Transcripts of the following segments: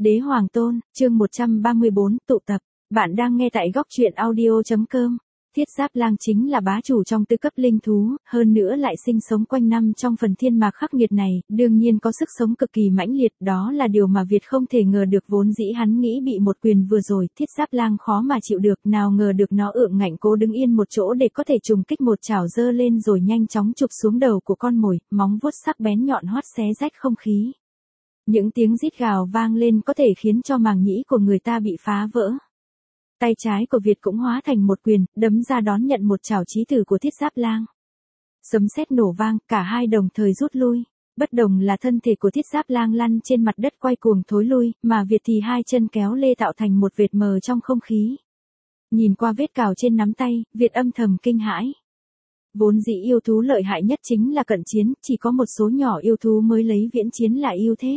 Đế Hoàng Tôn, chương 134, tụ tập. Bạn đang nghe tại góc truyện audio.com. Thiết Giáp Lang chính là bá chủ trong tứ cấp linh thú, hơn nữa lại sinh sống quanh năm trong phần thiên mạc khắc nghiệt này, đương nhiên có sức sống cực kỳ mãnh liệt, đó là điều mà Việt không thể ngờ được. Vốn dĩ hắn nghĩ bị một quyền vừa rồi, Thiết Giáp Lang khó mà chịu được, nào ngờ được nó ượng ngạnh cố đứng yên một chỗ để có thể trùng kích một chảo giơ lên rồi nhanh chóng chụp xuống đầu của con mồi, móng vuốt sắc bén nhọn hoắt xé rách không khí. Những tiếng rít gào vang lên có thể khiến cho màng nhĩ của người ta bị phá vỡ. Tay trái của Việt cũng hóa thành một quyền, đấm ra đón nhận một chảo chí tử của Thiết Giáp Lang. Sấm sét nổ vang, cả hai đồng thời rút lui. Bất đồng là thân thể của Thiết Giáp Lang lăn trên mặt đất quay cuồng thối lui, mà Việt thì hai chân kéo lê tạo thành một vệt mờ trong không khí. Nhìn qua vết cào trên nắm tay, Việt âm thầm kinh hãi. Vốn dĩ yêu thú lợi hại nhất chính là cận chiến, chỉ có một số nhỏ yêu thú mới lấy viễn chiến là ưu thế.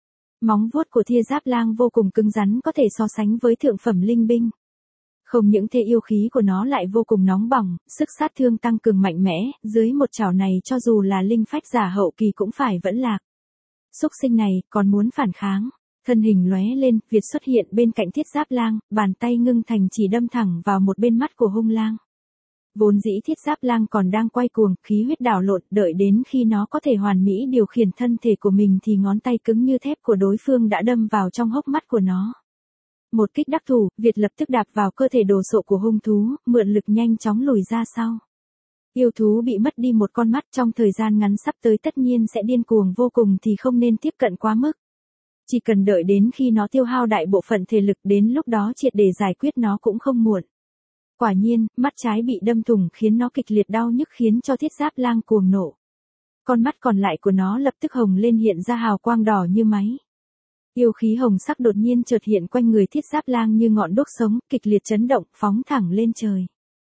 Móng vuốt của Thiết Giáp Lang vô cùng cứng rắn, có thể so sánh với thượng phẩm linh binh. Không những thế, yêu khí của nó lại vô cùng nóng bỏng, sức sát thương tăng cường mạnh mẽ, dưới một chảo này cho dù là linh phách giả hậu kỳ cũng phải vẫn lạc. Xúc sinh này còn muốn phản kháng. Thân hình lóe lên, Việt xuất hiện bên cạnh Thiết Giáp Lang, bàn tay ngưng thành chỉ đâm thẳng vào một bên mắt của hung lang. Vốn dĩ Thiết Giáp Lang còn đang quay cuồng, khí huyết đảo lộn, đợi đến khi nó có thể hoàn mỹ điều khiển thân thể của mình thì ngón tay cứng như thép của đối phương đã đâm vào trong hốc mắt của nó. Một kích đắc thủ, Việt lập tức đạp vào cơ thể đồ sộ của hung thú, mượn lực nhanh chóng lùi ra sau. Yêu thú bị mất đi một con mắt trong thời gian ngắn sắp tới tất nhiên sẽ điên cuồng vô cùng thì không nên tiếp cận quá mức. Chỉ cần đợi đến khi nó tiêu hao đại bộ phận thể lực, đến lúc đó triệt để giải quyết nó cũng không muộn. Quả nhiên, mắt trái bị đâm thủng khiến nó kịch liệt đau nhức, khiến cho Thiết Giáp Lang cuồng nộ. Con mắt còn lại của nó lập tức hồng lên, hiện ra hào quang đỏ như máy. Yêu khí hồng sắc đột nhiên chợt hiện quanh người Thiết Giáp Lang như ngọn đuốc sống, kịch liệt chấn động, phóng thẳng lên trời.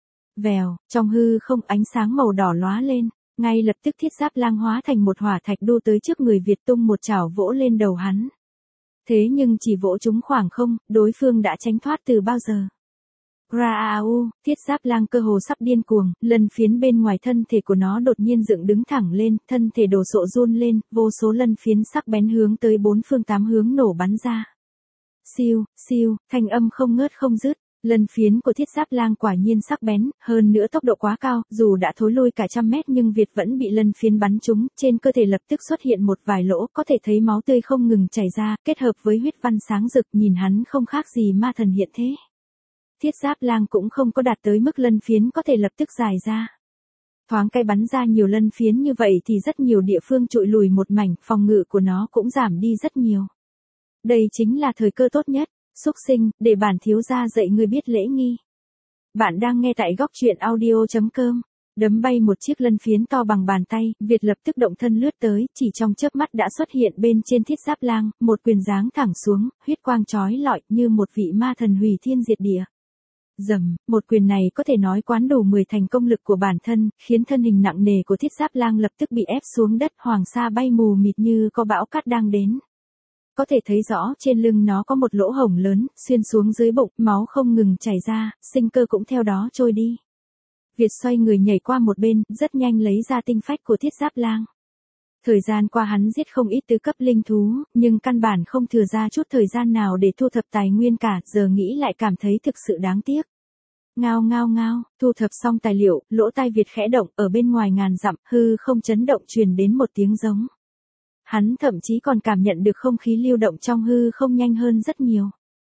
Vèo, trong hư không ánh sáng màu đỏ lóa lên, ngay lập tức Thiết Giáp Lang hóa thành một hỏa thạch đu tới trước người Việt, tung một chảo vỗ lên đầu hắn. Thế nhưng chỉ vỗ trúng khoảng không, đối phương đã tránh thoát từ bao giờ. Raau, Thiết Giáp Lang cơ hồ sắp điên cuồng, lân phiến bên ngoài thân thể của nó đột nhiên dựng đứng thẳng lên, thân thể đồ sộ run lên, vô số lân phiến sắc bén hướng tới bốn phương tám hướng nổ bắn ra. Siêu, siêu, thanh âm không ngớt không dứt, lân phiến của Thiết Giáp Lang quả nhiên sắc bén, hơn nữa tốc độ quá cao, dù đã thối lui cả trăm mét nhưng Việt vẫn bị lân phiến bắn trúng, trên cơ thể lập tức xuất hiện một vài lỗ, có thể thấy máu tươi không ngừng chảy ra, kết hợp với huyết văn sáng rực, nhìn hắn không khác gì ma thần hiện thế. Thiết Giáp Lang cũng không có đạt tới mức lân phiến có thể lập tức dài ra. Thoáng cái bắn ra nhiều lân phiến như vậy thì rất nhiều địa phương trụi lùi một mảnh, phòng ngự của nó cũng giảm đi rất nhiều. Đây chính là thời cơ tốt nhất, xúc sinh, để bản thiếu gia dạy ngươi biết lễ nghi. Bạn đang nghe tại góc truyện audio.com. Đấm bay một chiếc lân phiến to bằng bàn tay, Việt lập tức động thân lướt tới, chỉ trong chớp mắt đã xuất hiện bên trên Thiết Giáp Lang, một quyền giáng thẳng xuống, huyết quang chói lọi như một vị ma thần hủy thiên diệt địa. Dầm, một quyền này có thể nói quán đủ 10 thành công lực của bản thân, khiến thân hình nặng nề của Thiết Giáp Lang lập tức bị ép xuống đất, hoàng sa bay mù mịt như có bão cát đang đến. Có thể thấy rõ trên lưng nó có một lỗ hổng lớn, xuyên xuống dưới bụng, máu không ngừng chảy ra, sinh cơ cũng theo đó trôi đi. Việt xoay người nhảy qua một bên, rất nhanh lấy ra tinh phách của Thiết Giáp Lang. Thời gian qua hắn giết không ít tứ cấp linh thú, nhưng căn bản không thừa ra chút thời gian nào để thu thập tài nguyên cả, giờ nghĩ lại cảm thấy thực sự đáng tiếc. Ngao ngao ngao, thu thập xong tài liệu, lỗ tai Việt khẽ động, ở bên ngoài ngàn dặm, hư không chấn động truyền đến một tiếng giống. Hắn thậm chí còn cảm nhận được không khí lưu động trong hư không nhanh hơn rất nhiều.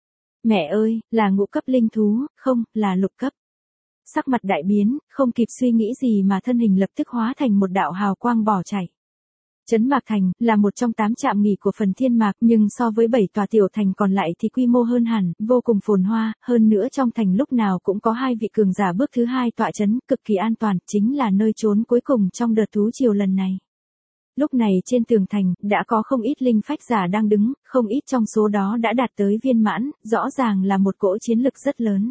Mẹ ơi, là ngũ cấp linh thú, không, là lục cấp. Sắc mặt đại biến, không kịp suy nghĩ gì mà thân hình lập tức hóa thành một đạo hào quang bỏ chạy. Trấn Mạc Thành là một trong 8 trạm nghỉ của phần thiên mạc, nhưng so với 7 tòa tiểu thành còn lại thì quy mô hơn hẳn, vô cùng phồn hoa, hơn nữa trong thành lúc nào cũng có 2 vị cường giả bước thứ 2 tọa trấn, cực kỳ an toàn, chính là nơi trốn cuối cùng trong đợt thú triều lần này. Lúc này trên tường thành, đã có không ít linh phách giả đang đứng, không ít trong số đó đã đạt tới viên mãn, rõ ràng là một cỗ chiến lực rất lớn.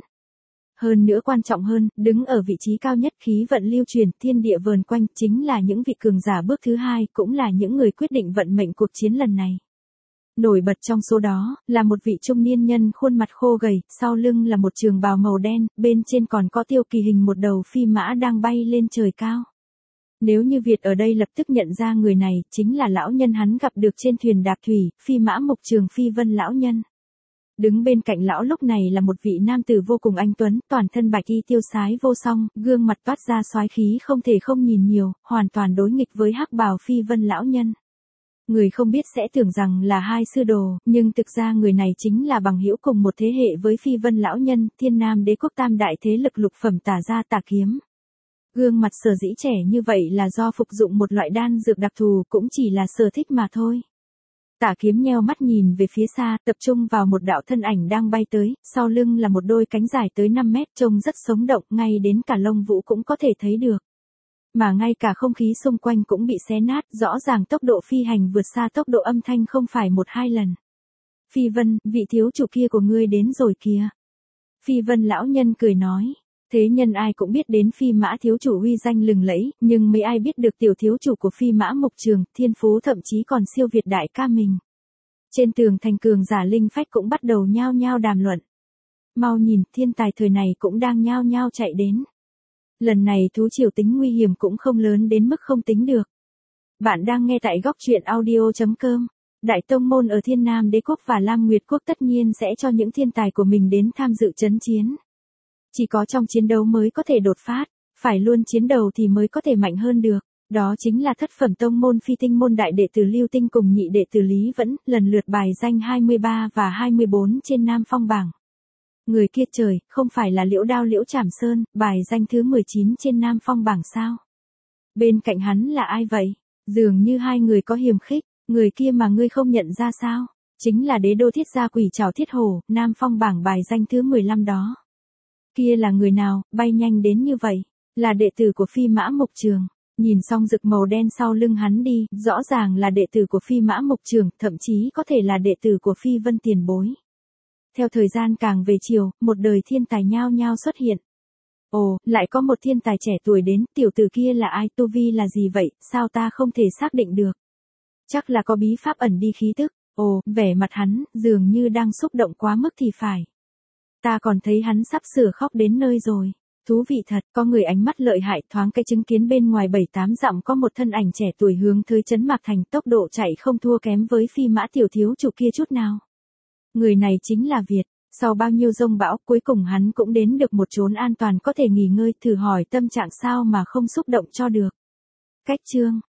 Hơn nữa quan trọng hơn, đứng ở vị trí cao nhất, khí vận lưu truyền, thiên địa vờn quanh, chính là những vị cường giả bước thứ 2, cũng là những người quyết định vận mệnh cuộc chiến lần này. Nổi bật trong số đó, là một vị trung niên nhân khuôn mặt khô gầy, sau lưng là một trường bào màu đen, bên trên còn có tiêu kỳ hình một đầu phi mã đang bay lên trời cao. Nếu như Việt ở đây lập tức nhận ra người này chính là lão nhân hắn gặp được trên thuyền đạp thủy, Phi Mã Mục Trường Phi Vân lão nhân. Đứng bên cạnh lão lúc này là một vị nam tử vô cùng anh tuấn, toàn thân bạch y tiêu sái vô song, gương mặt toát ra soái khí không thể không nhìn nhiều, hoàn toàn đối nghịch với hắc bào Phi Vân lão nhân. Người không biết sẽ tưởng rằng là hai sư đồ, nhưng thực ra người này chính là bằng hữu cùng một thế hệ với Phi Vân lão nhân, Thiên Nam Đế quốc tam đại thế lực lục phẩm tả gia Tả Kiếm. Gương mặt sở dĩ trẻ như vậy là do phục dụng một loại đan dược đặc thù, cũng chỉ là sở thích mà thôi. Tả Kiếm nheo mắt nhìn về phía xa, tập trung vào một đạo thân ảnh đang bay tới, sau lưng là một đôi cánh dài tới 5 mét, trông rất sống động, ngay đến cả lông vũ cũng có thể thấy được. Mà ngay cả không khí xung quanh cũng bị xé nát, rõ ràng tốc độ phi hành vượt xa tốc độ âm thanh không phải 1-2 lần. Phi Vân, vị thiếu chủ kia của ngươi đến rồi kìa. Phi Vân lão nhân cười nói. Thế nhân ai cũng biết đến Phi Mã thiếu chủ uy danh lừng lẫy, nhưng mấy ai biết được tiểu thiếu chủ của Phi Mã Mục Trường, thiên phú thậm chí còn siêu việt đại ca mình. Trên tường thành cường giả linh phách cũng bắt đầu nhao nhao đàm luận. Mau nhìn, thiên tài thời này cũng đang nhao nhao chạy đến. Lần này thú triều tính nguy hiểm cũng không lớn đến mức không tính được. Bạn đang nghe tại góc truyện audio.com. Đại tông môn ở Thiên Nam Đế quốc và Lam Nguyệt quốc tất nhiên sẽ cho những thiên tài của mình đến tham dự chấn chiến. Chỉ có trong chiến đấu mới có thể đột phát, phải luôn chiến đầu thì mới có thể mạnh hơn được. Đó chính là thất phẩm tông môn Phi Tinh môn đại đệ tử Lưu Tinh cùng nhị đệ tử Lý Vẫn, lần lượt bài danh 23 và 24 trên Nam Phong bảng. Người kia trời, không phải là Liễu Đao Liễu Trảm Sơn, bài danh thứ 19 trên Nam Phong bảng sao? Bên cạnh hắn là ai vậy? Dường như hai người có hiềm khích, người kia mà ngươi không nhận ra sao? Chính là Đế Đô Thiết Gia Quỷ Trảo Thiết Hổ, Nam Phong bảng bài danh thứ 15 đó. Kia là người nào, bay nhanh đến như vậy? Là đệ tử của Phi Mã Mục Trường. Nhìn xong rực màu đen sau lưng hắn đi, rõ ràng là đệ tử của Phi Mã Mục Trường, thậm chí có thể là đệ tử của Phi Vân tiền bối. Theo thời gian càng về chiều, một đời thiên tài nhao nhao xuất hiện. Ồ, lại có một thiên tài trẻ tuổi đến, tiểu tử kia là ai, tu vi là gì vậy, sao ta không thể xác định được. Chắc là có bí pháp ẩn đi khí tức. Ồ, vẻ mặt hắn, dường như đang xúc động quá mức thì phải. Ta còn thấy hắn sắp sửa khóc đến nơi rồi. Thú vị thật, có người ánh mắt lợi hại, thoáng cái chứng kiến bên ngoài 7-8 dặm có một thân ảnh trẻ tuổi hướng tới trấn Mạc Thành, tốc độ chạy không thua kém với Phi Mã tiểu thiếu chủ kia chút nào. Người này chính là Việt. Sau bao nhiêu dông bão, cuối cùng hắn cũng đến được một chốn an toàn có thể nghỉ ngơi, thử hỏi tâm trạng sao mà không xúc động cho được. Cách chương